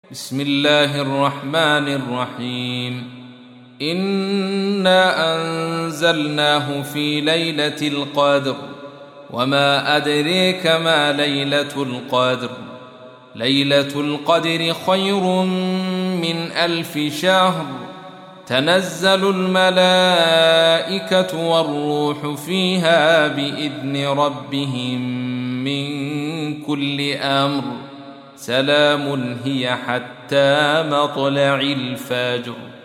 بسم الله الرحمن الرحيم. إنا أنزلناه في ليلة القدر وما أدريك ما ليلة القدر. ليلة القدر خير من 1000 شهر. تنزل الملائكة والروح فيها بإذن ربهم من كل أمر. سلام هي حتى مطلع الفجر.